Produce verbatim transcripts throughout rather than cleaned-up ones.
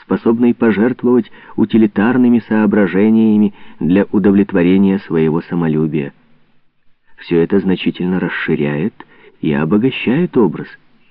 способный пожертвовать утилитарными соображениями для удовлетворения своего самолюбия. Все это значительно расширяет и обогащает образ.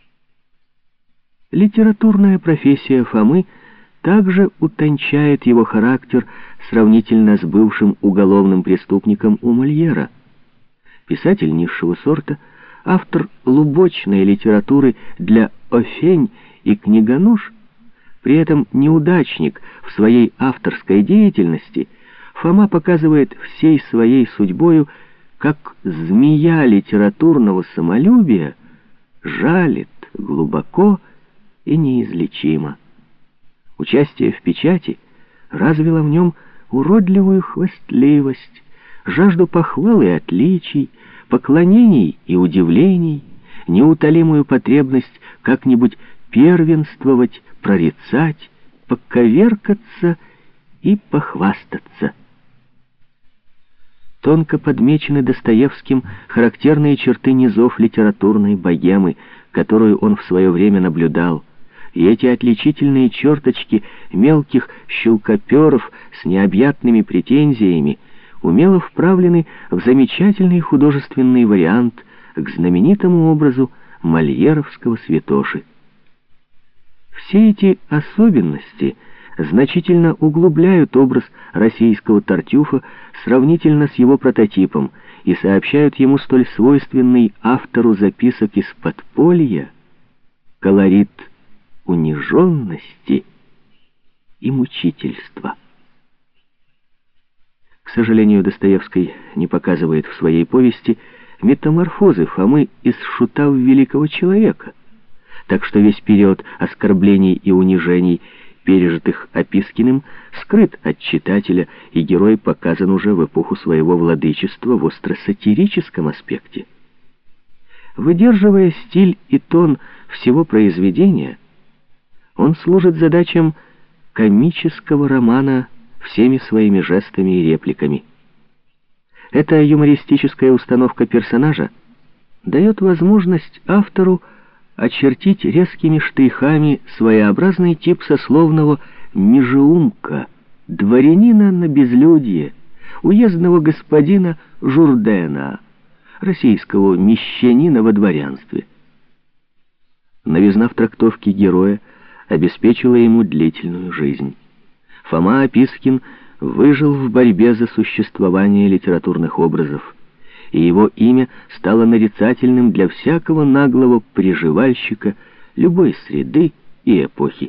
Литературная профессия Фомы также утончает его характер сравнительно с бывшим уголовным преступником у Мольера. Писатель низшего сорта, автор лубочной литературы для Офень и книгонож, при этом неудачник в своей авторской деятельности, Фома показывает всей своей судьбою, как змея литературного самолюбия жалит глубоко и неизлечимо. Участие в печати развило в нем уродливую хвастливость, жажду похвал и отличий, поклонений и удивлений, неутолимую потребность как-нибудь первенствовать, прорицать, поковеркаться и похвастаться. Тонко подмечены Достоевским характерные черты низов литературной богемы, которую он в свое время наблюдал, и эти отличительные черточки мелких щелкоперов с необъятными претензиями умело вправлены в замечательный художественный вариант к знаменитому образу мольеровского святоши. Все эти особенности значительно углубляют образ российского Тартюфа сравнительно с его прототипом и сообщают ему столь свойственный автору записок из подполья колорит униженности и мучительства. К сожалению, Достоевский не показывает в своей повести метаморфозы Фомы из шута в великого человека, так что весь период оскорблений и унижений, пережитых Опискиным, скрыт от читателя, и герой показан уже в эпоху своего владычества в остро-сатирическом аспекте. Выдерживая стиль и тон всего произведения, он служит задачам комического романа всеми своими жестами и репликами. Эта юмористическая установка персонажа дает возможность автору очертить резкими штрихами своеобразный тип сословного межеумка, дворянина на безлюдье, уездного господина Журдена, российского мещанина во дворянстве. Новизна в трактовке героя обеспечила ему длительную жизнь. Фома Опискин выжил в борьбе за существование литературных образов, и его имя стало нарицательным для всякого наглого приживальщика любой среды и эпохи.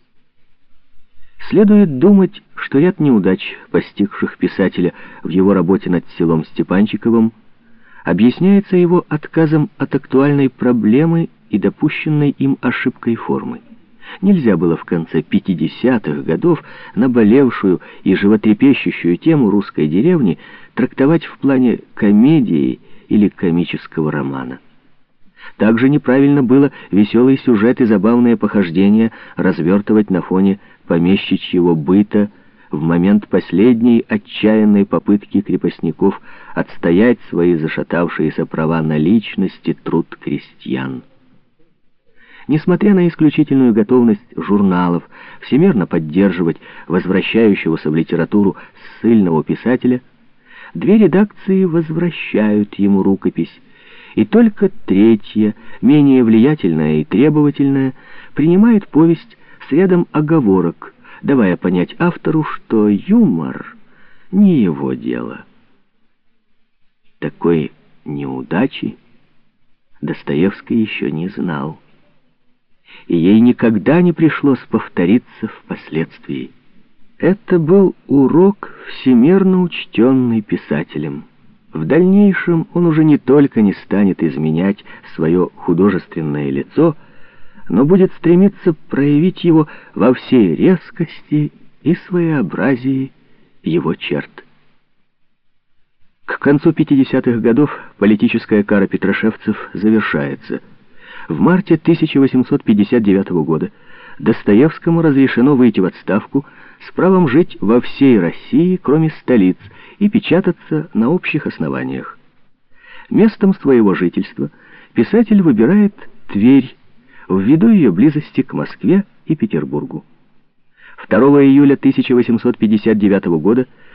Следует думать, что ряд неудач, постигших писателя в его работе над селом Степанчиковым, объясняется его отказом от актуальной проблемы и допущенной им ошибкой формы. Нельзя было в конце пятидесятых годов наболевшую и животрепещущую тему русской деревни трактовать в плане комедии или комического романа. Также неправильно было веселый сюжет и забавные похождения развертывать на фоне помещичьего быта в момент последней отчаянной попытки крепостников отстоять свои зашатавшиеся права на личность и труд крестьян. Несмотря на исключительную готовность журналов всемерно поддерживать возвращающегося в литературу ссыльного писателя, две редакции возвращают ему рукопись, и только третья, менее влиятельная и требовательная, принимает повесть с рядом оговорок, давая понять автору, что юмор не его дело. Такой неудачи Достоевский еще не знал, и ей никогда не пришлось повториться впоследствии. Это был урок, всемерно учтенный писателем. В дальнейшем он уже не только не станет изменять свое художественное лицо, но будет стремиться проявить его во всей резкости и своеобразии его черт. К концу пятидесятых годов политическая кара петрошевцев завершается. В марте тысяча восемьсот пятьдесят девятого года Достоевскому разрешено выйти в отставку с правом жить во всей России, кроме столиц, и печататься на общих основаниях. Местом своего жительства писатель выбирает Тверь, ввиду ее близости к Москве и Петербургу. второго июля тысяча восемьсот пятьдесят девятого года